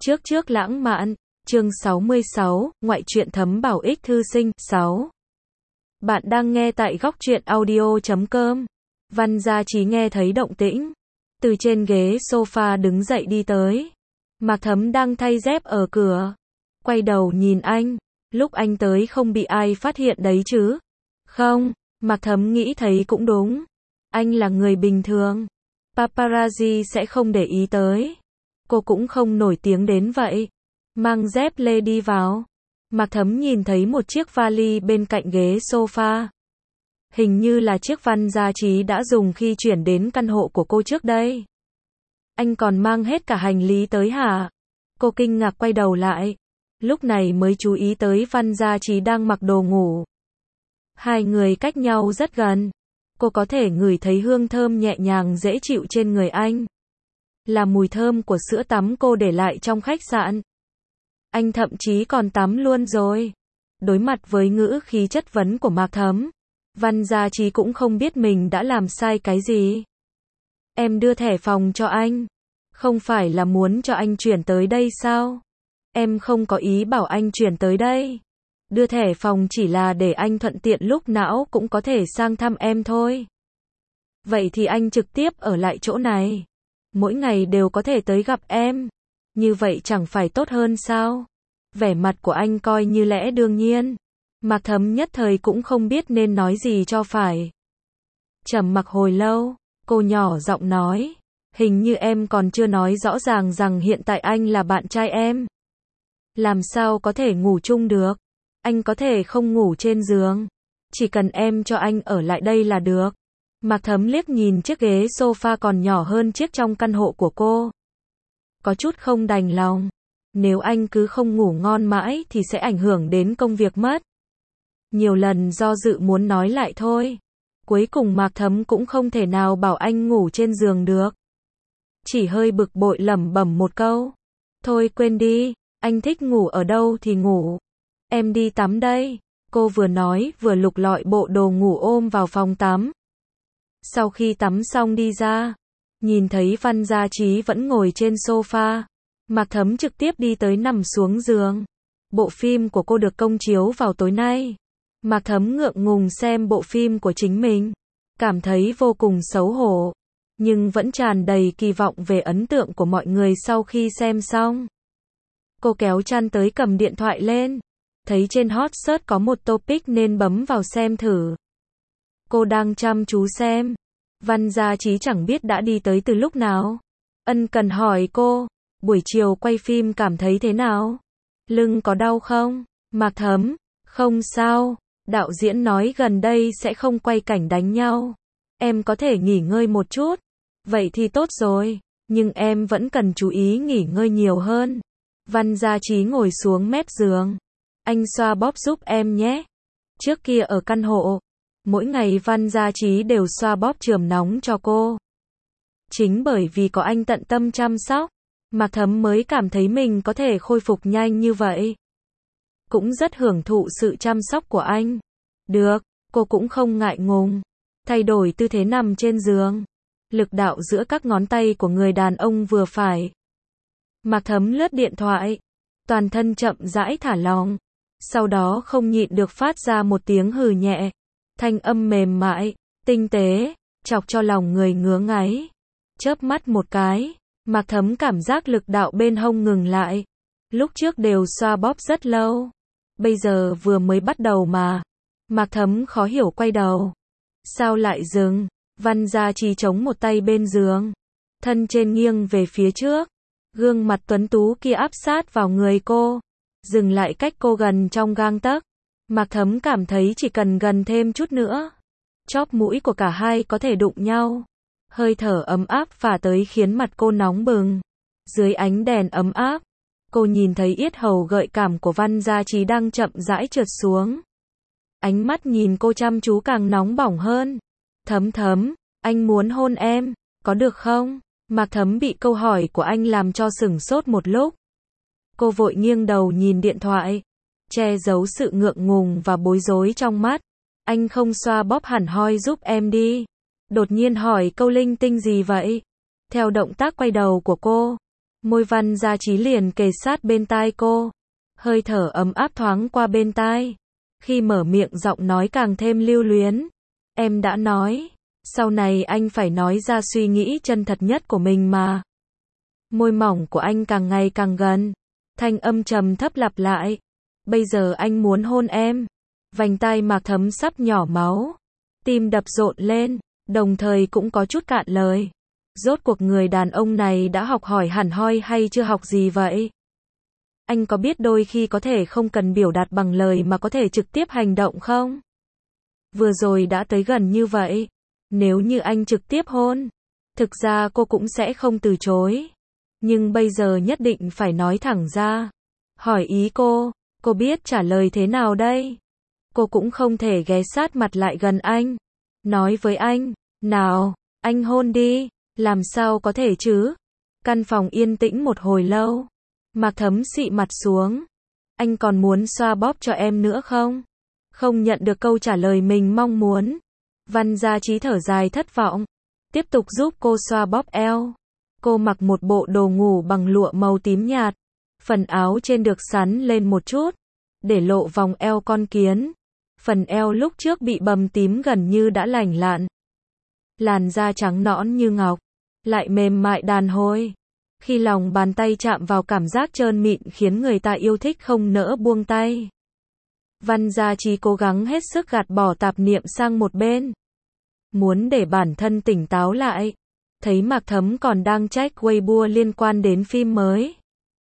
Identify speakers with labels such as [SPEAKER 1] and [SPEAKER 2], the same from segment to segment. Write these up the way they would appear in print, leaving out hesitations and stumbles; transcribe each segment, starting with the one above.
[SPEAKER 1] Trước trước lãng mạn, chương 66, ngoại truyện thấm bảo ích thư sinh, 6. Bạn đang nghe tại góc truyện audio.com. Văn Gia Trí nghe thấy động tĩnh. Từ trên ghế sofa đứng dậy đi tới. Mạc Thấm đang thay dép ở cửa. Quay đầu nhìn anh. Lúc anh tới không bị ai phát hiện đấy chứ? Không, Mạc Thấm nghĩ thấy cũng đúng. Anh là người bình thường. Paparazzi sẽ không để ý tới. Cô cũng không nổi tiếng đến vậy. Mang dép lê đi vào. Mạc Thấm nhìn thấy một chiếc vali bên cạnh ghế sofa. Hình như là chiếc Văn Gia Trí đã dùng khi chuyển đến căn hộ của cô trước đây. Anh còn mang hết cả hành lý tới hả? Cô kinh ngạc quay đầu lại. Lúc này mới chú ý tới Văn Gia Trí đang mặc đồ ngủ. Hai người cách nhau rất gần. Cô có thể ngửi thấy hương thơm nhẹ nhàng dễ chịu trên người anh. Là mùi thơm của sữa tắm cô để lại trong khách sạn. Anh thậm chí còn tắm luôn rồi. Đối mặt với ngữ khí chất vấn của Mạc Thấm, Văn Gia Trí cũng không biết mình đã làm sai cái gì. Em đưa thẻ phòng cho anh. Không phải là muốn cho anh chuyển tới đây sao? Em không có ý bảo anh chuyển tới đây. Đưa thẻ phòng chỉ là để anh thuận tiện lúc nào cũng có thể sang thăm em thôi. Vậy thì anh trực tiếp ở lại chỗ này. Mỗi ngày đều có thể tới gặp em. Như vậy chẳng phải tốt hơn sao? Vẻ mặt của anh coi như lẽ đương nhiên. Mạc Thấm nhất thời cũng không biết nên nói gì cho phải. Trầm mặc hồi lâu, cô nhỏ giọng nói. Hình như em còn chưa nói rõ ràng rằng hiện tại anh là bạn trai em. Làm sao có thể ngủ chung được? Anh có thể không ngủ trên giường. Chỉ cần em cho anh ở lại đây là được. Mạc Thấm liếc nhìn chiếc ghế sofa còn nhỏ hơn chiếc trong căn hộ của cô. Có chút không đành lòng. Nếu anh cứ không ngủ ngon mãi thì sẽ ảnh hưởng đến công việc mất. Nhiều lần do dự muốn nói lại thôi. Cuối cùng Mạc Thấm cũng không thể nào bảo anh ngủ trên giường được. Chỉ hơi bực bội lẩm bẩm một câu. Thôi quên đi, anh thích ngủ ở đâu thì ngủ. Em đi tắm đây. Cô vừa nói vừa lục lọi bộ đồ ngủ ôm vào phòng tắm. Sau khi tắm xong đi ra, nhìn thấy Văn Gia Trí vẫn ngồi trên sofa. Mạc Thấm trực tiếp đi tới nằm xuống giường. Bộ phim của cô được công chiếu vào tối nay. Mạc Thấm ngượng ngùng xem bộ phim của chính mình. Cảm thấy vô cùng xấu hổ. Nhưng vẫn tràn đầy kỳ vọng về ấn tượng của mọi người sau khi xem xong. Cô kéo chăn tới cầm điện thoại lên. Thấy trên hot search có một topic nên bấm vào xem thử. Cô đang chăm chú xem. Văn Gia Trí chẳng biết đã đi tới từ lúc nào. Ân cần hỏi cô. Buổi chiều quay phim cảm thấy thế nào? Lưng có đau không? Mạc Thấm. Không sao. Đạo diễn nói gần đây sẽ không quay cảnh đánh nhau. Em có thể nghỉ ngơi một chút. Vậy thì tốt rồi. Nhưng em vẫn cần chú ý nghỉ ngơi nhiều hơn. Văn Gia Trí ngồi xuống mép giường. Anh xoa bóp giúp em nhé. Trước kia ở căn hộ, mỗi ngày Văn Gia Trí đều xoa bóp chườm nóng cho cô. Chính bởi vì có anh tận tâm chăm sóc, Mạc Thấm mới cảm thấy mình có thể khôi phục nhanh như vậy. Cũng rất hưởng thụ sự chăm sóc của anh. Được, cô cũng không ngại ngùng. Thay đổi tư thế nằm trên giường. Lực đạo giữa các ngón tay của người đàn ông vừa phải. Mạc Thấm lướt điện thoại. Toàn thân chậm rãi thả lỏng. Sau đó không nhịn được phát ra một tiếng hừ nhẹ. Thanh âm mềm mại, tinh tế, chọc cho lòng người ngứa ngáy. Chớp mắt một cái, Mạc Thấm cảm giác lực đạo bên hông ngừng lại. Lúc trước đều xoa bóp rất lâu. Bây giờ vừa mới bắt đầu mà. Mạc Thấm khó hiểu quay đầu. Sao lại dừng? Văn Gia Trí chống một tay bên giường. Thân trên nghiêng về phía trước. Gương mặt tuấn tú kia áp sát vào người cô. Dừng lại cách cô gần trong gang tấc. Mạc Thấm cảm thấy chỉ cần gần thêm chút nữa. Chóp mũi của cả hai có thể đụng nhau. Hơi thở ấm áp phả tới khiến mặt cô nóng bừng. Dưới ánh đèn ấm áp, cô nhìn thấy yết hầu gợi cảm của Văn Gia Trí đang chậm rãi trượt xuống. Ánh mắt nhìn cô chăm chú càng nóng bỏng hơn. Thấm Thấm, anh muốn hôn em, có được không? Mạc Thấm bị câu hỏi của anh làm cho sửng sốt một lúc. Cô vội nghiêng đầu nhìn điện thoại, che giấu sự ngượng ngùng và bối rối trong mắt. Anh không xoa bóp hẳn hoi giúp em đi. Đột nhiên hỏi câu linh tinh gì vậy? Theo động tác quay đầu của cô, Môi Văn Gia Trí liền kề sát bên tai cô. Hơi thở ấm áp thoáng qua bên tai. Khi mở miệng giọng nói càng thêm lưu luyến. Em đã nói, sau này anh phải nói ra suy nghĩ chân thật nhất của mình mà. Môi mỏng của anh càng ngày càng gần. Thanh âm trầm thấp lặp lại. Bây giờ anh muốn hôn em. Vành tai Mạc Thấm sắp nhỏ máu. Tim đập rộn lên, đồng thời cũng có chút cạn lời. Rốt cuộc người đàn ông này đã học hỏi hẳn hoi hay chưa học gì vậy? Anh có biết đôi khi có thể không cần biểu đạt bằng lời mà có thể trực tiếp hành động không? Vừa rồi đã tới gần như vậy. Nếu như anh trực tiếp hôn, thực ra cô cũng sẽ không từ chối. Nhưng bây giờ nhất định phải nói thẳng ra. Hỏi ý cô biết trả lời thế nào đây? Cô cũng không thể ghé sát mặt lại gần anh. Nói với anh, nào, anh hôn đi. Làm sao có thể chứ? Căn phòng yên tĩnh một hồi lâu. Mạc Thấm xị mặt xuống. Anh còn muốn xoa bóp cho em nữa không? Không nhận được câu trả lời mình mong muốn. Văn Gia Trí thở dài thất vọng. Tiếp tục giúp cô xoa bóp eo. Cô mặc một bộ đồ ngủ bằng lụa màu tím nhạt. Phần áo trên được sắn lên một chút, để lộ vòng eo con kiến. Phần eo lúc trước bị bầm tím gần như đã lành lặn. Làn da trắng nõn như ngọc, lại mềm mại đàn hồi. Khi lòng bàn tay chạm vào cảm giác trơn mịn khiến người ta yêu thích không nỡ buông tay. Văn Gia Trí cố gắng hết sức gạt bỏ tạp niệm sang một bên. Muốn để bản thân tỉnh táo lại. Thấy Mạc Thấm còn đang check Weibo liên quan đến phim mới.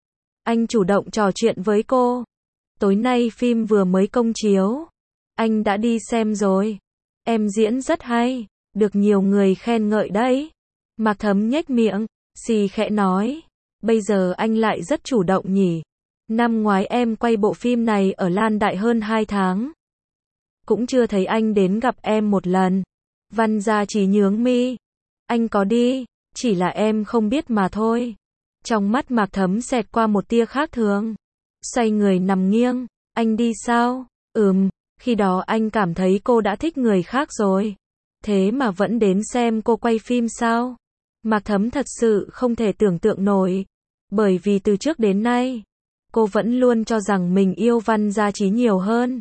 [SPEAKER 1] Anh chủ động trò chuyện với cô. Tối nay phim vừa mới công chiếu. Anh đã đi xem rồi. Em diễn rất hay, được nhiều người khen ngợi đấy. Mạc Thấm nhếch miệng, xì khẽ nói. Bây giờ anh lại rất chủ động nhỉ. Năm ngoái em quay bộ phim này ở Lan Đại hơn 2 tháng. Cũng chưa thấy anh đến gặp em một lần. Văn Gia Trí nhướng mi. Anh có đi, chỉ là em không biết mà thôi. Trong mắt Mạc Thấm xẹt qua một tia khác thường. Xoay người nằm nghiêng. Anh đi sao? Khi đó anh cảm thấy cô đã thích người khác rồi. Thế mà vẫn đến xem cô quay phim sao? Mạc Thấm thật sự không thể tưởng tượng nổi. Bởi vì từ trước đến nay, cô vẫn luôn cho rằng mình yêu Văn Gia Trí nhiều hơn.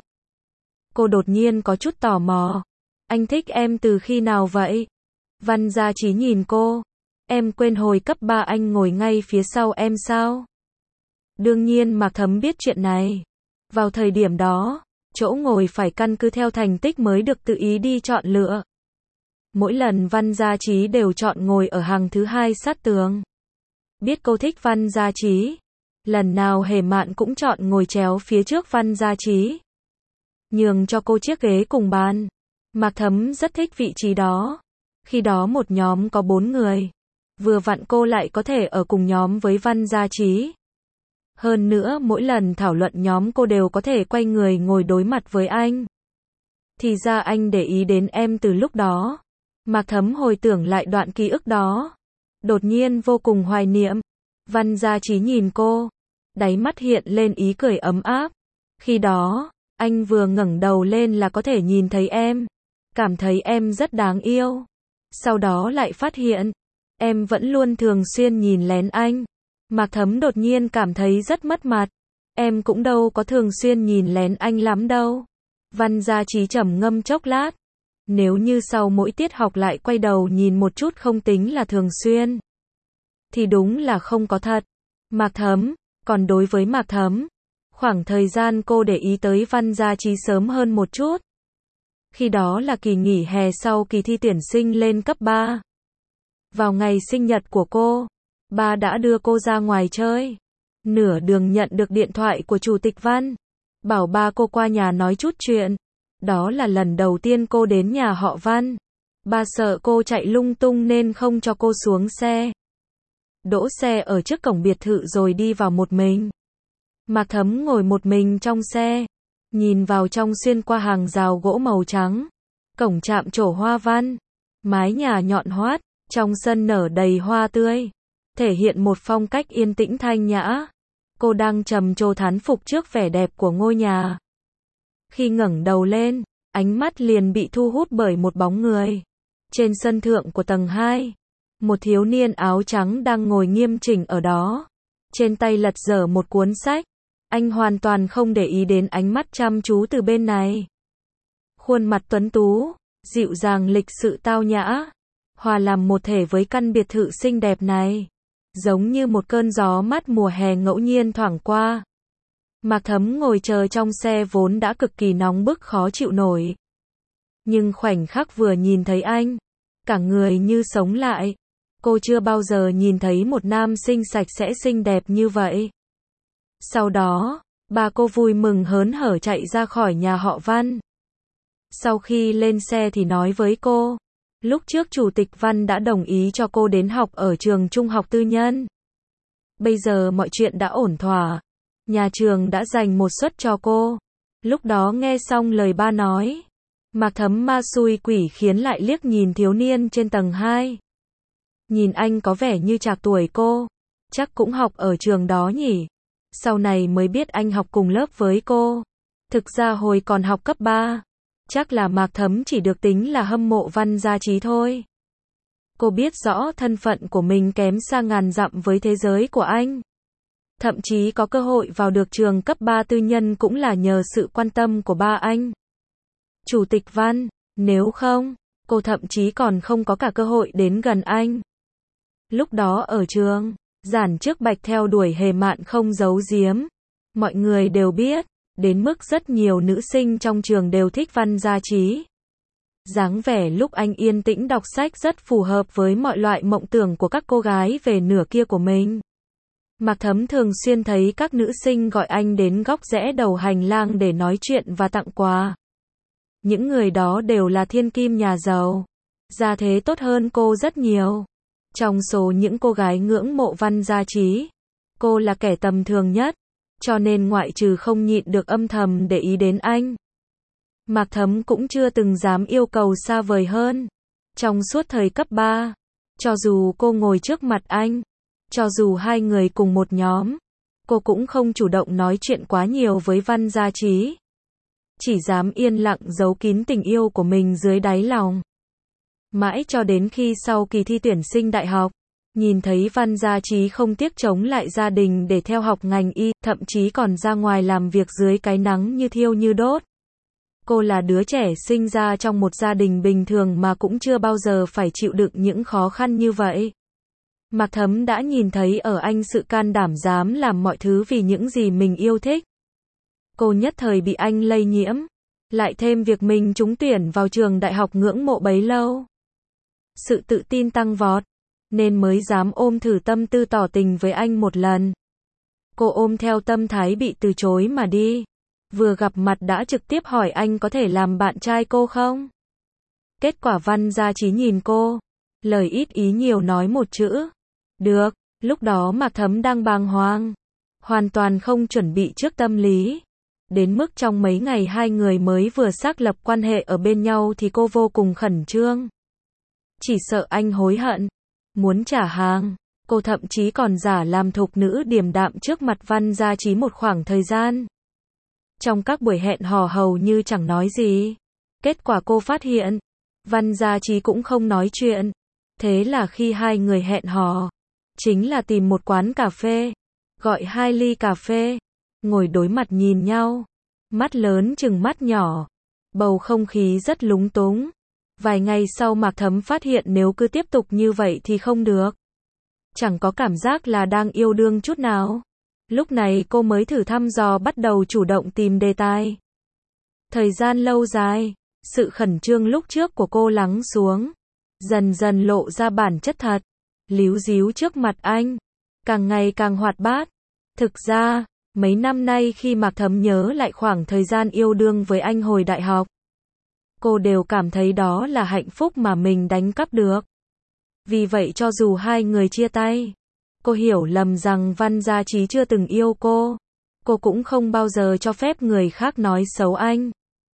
[SPEAKER 1] Cô đột nhiên có chút tò mò. Anh thích em từ khi nào vậy? Văn Gia Trí nhìn cô. Em quên hồi cấp 3 anh ngồi ngay phía sau em sao? Đương nhiên Mạc Thấm biết chuyện này. Vào thời điểm đó, chỗ ngồi phải căn cứ theo thành tích mới được tự ý đi chọn lựa. Mỗi lần Văn Gia Trí đều chọn ngồi ở hàng thứ 2 sát tường. Biết cô thích Văn Gia Trí. Lần nào Hề Mạn cũng chọn ngồi chéo phía trước Văn Gia Trí. Nhường cho cô chiếc ghế cùng bàn. Mạc Thấm rất thích vị trí đó. Khi đó một nhóm có 4 người. Vừa vặn cô lại có thể ở cùng nhóm với Văn Gia Trí. Hơn nữa mỗi lần thảo luận nhóm cô đều có thể quay người ngồi đối mặt với anh. Thì ra anh để ý đến em từ lúc đó. Mạc Thấm hồi tưởng lại đoạn ký ức đó. Đột nhiên vô cùng hoài niệm. Văn Gia Trí nhìn cô. Đáy mắt hiện lên ý cười ấm áp. Khi đó, anh vừa ngẩng đầu lên là có thể nhìn thấy em. Cảm thấy em rất đáng yêu. Sau đó lại phát hiện, em vẫn luôn thường xuyên nhìn lén anh. Mạc Thấm đột nhiên cảm thấy rất mất mặt. Em cũng đâu có thường xuyên nhìn lén anh lắm đâu. Văn Gia Trí trầm ngâm chốc lát. Nếu như sau mỗi tiết học lại quay đầu nhìn một chút không tính là thường xuyên, thì đúng là không có thật. Mạc Thấm, còn đối với Mạc Thấm, khoảng thời gian cô để ý tới Văn Gia Trí sớm hơn một chút. Khi đó là kỳ nghỉ hè sau kỳ thi tuyển sinh lên cấp 3. Vào ngày sinh nhật của cô, ba đã đưa cô ra ngoài chơi. Nửa đường nhận được điện thoại của Chủ tịch Văn. Bảo ba cô qua nhà nói chút chuyện. Đó là lần đầu tiên cô đến nhà họ Văn. Ba sợ cô chạy lung tung nên không cho cô xuống xe. Đỗ xe ở trước cổng biệt thự rồi đi vào một mình. Mạc Thấm ngồi một mình trong xe. Nhìn vào trong xuyên qua hàng rào gỗ màu trắng. Cổng chạm trổ hoa văn. Mái nhà nhọn hoắt. Trong sân nở đầy hoa tươi. Thể hiện một phong cách yên tĩnh thanh nhã. Cô đang trầm trồ thán phục trước vẻ đẹp của ngôi nhà. Khi ngẩng đầu lên, ánh mắt liền bị thu hút bởi một bóng người. Trên sân thượng của tầng 2, Một thiếu niên áo trắng đang ngồi nghiêm chỉnh ở đó. Trên tay lật dở một cuốn sách. Anh hoàn toàn không để ý đến ánh mắt chăm chú từ bên này. Khuôn mặt tuấn tú, dịu dàng lịch sự tao nhã, hòa làm một thể với căn biệt thự xinh đẹp này. Giống như một cơn gió mát mùa hè ngẫu nhiên thoảng qua. Mạc Thấm ngồi chờ trong xe vốn đã cực kỳ nóng bức khó chịu nổi. Nhưng khoảnh khắc vừa nhìn thấy anh, cả người như sống lại. Cô chưa bao giờ nhìn thấy một nam sinh sạch sẽ xinh đẹp như vậy. Sau đó, bà cô vui mừng hớn hở chạy ra khỏi nhà họ Văn. Sau khi lên xe thì nói với cô, lúc trước Chủ tịch Văn đã đồng ý cho cô đến học ở trường trung học tư nhân. Bây giờ mọi chuyện đã ổn thỏa. Nhà trường đã dành một suất cho cô. Lúc đó nghe xong lời ba nói, Mạc Thấm ma xui quỷ khiến lại liếc nhìn thiếu niên trên tầng 2. Nhìn anh có vẻ như trạc tuổi cô. Chắc cũng học ở trường đó nhỉ. Sau này mới biết anh học cùng lớp với cô. Thực ra hồi còn học cấp 3, chắc là Mạc Thấm chỉ được tính là hâm mộ Văn Gia Trí thôi. Cô biết rõ thân phận của mình kém xa ngàn dặm với thế giới của anh. Thậm chí có cơ hội vào được trường cấp 3 tư nhân cũng là nhờ sự quan tâm của ba anh. Chủ tịch Văn, nếu không, cô thậm chí còn không có cả cơ hội đến gần anh. Lúc đó ở trường, Giản Trước Bạch theo đuổi Hề Mạn không giấu giếm. Mọi người đều biết, đến mức rất nhiều nữ sinh trong trường đều thích Văn Gia Trí. Dáng vẻ lúc anh yên tĩnh đọc sách rất phù hợp với mọi loại mộng tưởng của các cô gái về nửa kia của mình. Mạc Thấm thường xuyên thấy các nữ sinh gọi anh đến góc rẽ đầu hành lang để nói chuyện và tặng quà. Những người đó đều là thiên kim nhà giàu, gia thế tốt hơn cô rất nhiều. Trong số những cô gái ngưỡng mộ Văn Gia Trí, cô là kẻ tầm thường nhất, cho nên ngoại trừ không nhịn được âm thầm để ý đến anh, Mạc Thấm cũng chưa từng dám yêu cầu xa vời hơn. Trong suốt thời cấp 3, cho dù cô ngồi trước mặt anh, cho dù hai người cùng một nhóm, cô cũng không chủ động nói chuyện quá nhiều với Văn Gia Trí. Chỉ dám yên lặng giấu kín tình yêu của mình dưới đáy lòng. Mãi cho đến khi sau kỳ thi tuyển sinh đại học, nhìn thấy Văn Gia Trí không tiếc chống lại gia đình để theo học ngành y, thậm chí còn ra ngoài làm việc dưới cái nắng như thiêu như đốt. Cô là đứa trẻ sinh ra trong một gia đình bình thường mà cũng chưa bao giờ phải chịu đựng những khó khăn như vậy. Mạc Thấm đã nhìn thấy ở anh sự can đảm dám làm mọi thứ vì những gì mình yêu thích. Cô nhất thời bị anh lây nhiễm, lại thêm việc mình trúng tuyển vào trường đại học ngưỡng mộ bấy lâu. Sự tự tin tăng vọt, nên mới dám ôm thử tâm tư tỏ tình với anh một lần. Cô ôm theo tâm thái bị từ chối mà đi. Vừa gặp mặt đã trực tiếp hỏi anh có thể làm bạn trai cô không? Kết quả Văn Gia Trí nhìn cô, lời ít ý nhiều nói một chữ. Được, lúc đó Mạc Thấm đang bàng hoàng, hoàn toàn không chuẩn bị trước tâm lý. Đến mức trong mấy ngày hai người mới vừa xác lập quan hệ ở bên nhau thì cô vô cùng khẩn trương. Chỉ sợ anh hối hận, muốn trả hàng. Cô thậm chí còn giả làm thục nữ điềm đạm trước mặt Văn Gia Trí một khoảng thời gian. Trong các buổi hẹn hò hầu như chẳng nói gì. Kết quả cô phát hiện, Văn Gia Trí cũng không nói chuyện. Thế là khi hai người hẹn hò, chính là tìm một quán cà phê, gọi 2 ly cà phê, ngồi đối mặt nhìn nhau, mắt lớn chừng mắt nhỏ. Bầu không khí rất lúng túng. Vài ngày sau Mạc Thấm phát hiện nếu cứ tiếp tục như vậy thì không được. Chẳng có cảm giác là đang yêu đương chút nào. Lúc này cô mới thử thăm dò bắt đầu chủ động tìm đề tài. Thời gian lâu dài, sự khẩn trương lúc trước của cô lắng xuống, dần dần lộ ra bản chất thật, líu ríu trước mặt anh, càng ngày càng hoạt bát. Thực ra, mấy năm nay khi Mạc Thấm nhớ lại khoảng thời gian yêu đương với anh hồi đại học, cô đều cảm thấy đó là hạnh phúc mà mình đánh cắp được. Vì vậy cho dù hai người chia tay, cô hiểu lầm rằng Văn Gia Trí chưa từng yêu cô cũng không bao giờ cho phép người khác nói xấu anh.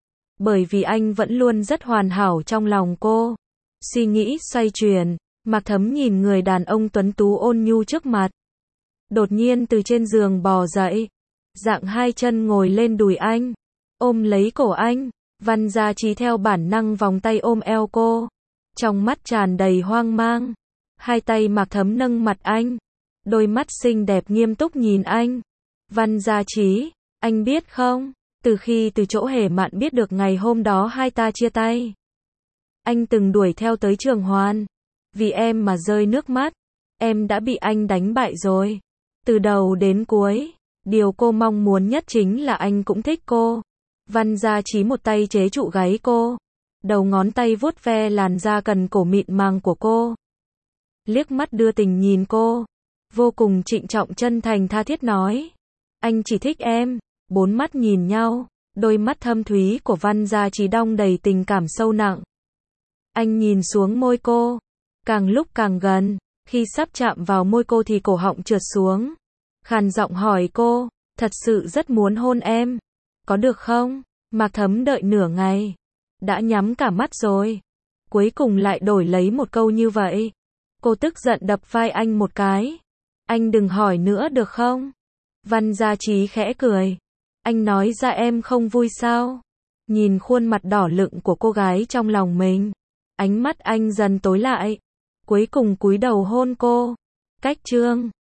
[SPEAKER 1] Bởi vì anh vẫn luôn rất hoàn hảo trong lòng cô. Suy nghĩ xoay chuyển, Mạc Thấm nhìn người đàn ông tuấn tú ôn nhu trước mặt. Đột nhiên từ trên giường bò dậy, dạng hai chân ngồi lên đùi anh, ôm lấy cổ anh. Văn Gia Trí theo bản năng vòng tay ôm eo cô, trong mắt tràn đầy hoang mang. Hai tay Mạc Thấm nâng mặt anh. Đôi mắt xinh đẹp nghiêm túc nhìn anh. Văn Gia Trí, anh biết không, từ khi từ chỗ Hề Mạn biết được ngày hôm đó hai ta chia tay, anh từng đuổi theo tới Trường Hoàn. Vì em mà rơi nước mắt. Em đã bị anh đánh bại rồi. Từ đầu đến cuối, điều cô mong muốn nhất chính là anh cũng thích cô. Văn Gia Trí một tay chế trụ gáy cô, đầu ngón tay vuốt ve làn da cần cổ mịn màng của cô. Liếc mắt đưa tình nhìn cô, vô cùng trịnh trọng chân thành tha thiết nói, anh chỉ thích em. Bốn mắt nhìn nhau, đôi mắt thâm thúy của Văn Gia Trí đong đầy tình cảm sâu nặng. Anh nhìn xuống môi cô, càng lúc càng gần, khi sắp chạm vào môi cô thì cổ họng trượt xuống. Khàn giọng hỏi cô, thật sự rất muốn hôn em, có được không? Mạc Thấm đợi nửa ngày, đã nhắm cả mắt rồi, cuối cùng lại đổi lấy một câu như vậy. Cô tức giận đập vai anh một cái. Anh đừng hỏi nữa được không? Văn Gia Trí khẽ cười. Anh nói ra em không vui sao? Nhìn khuôn mặt đỏ lựng của cô gái trong lòng mình, ánh mắt anh dần tối lại, cuối cùng cúi đầu hôn cô. Cách chương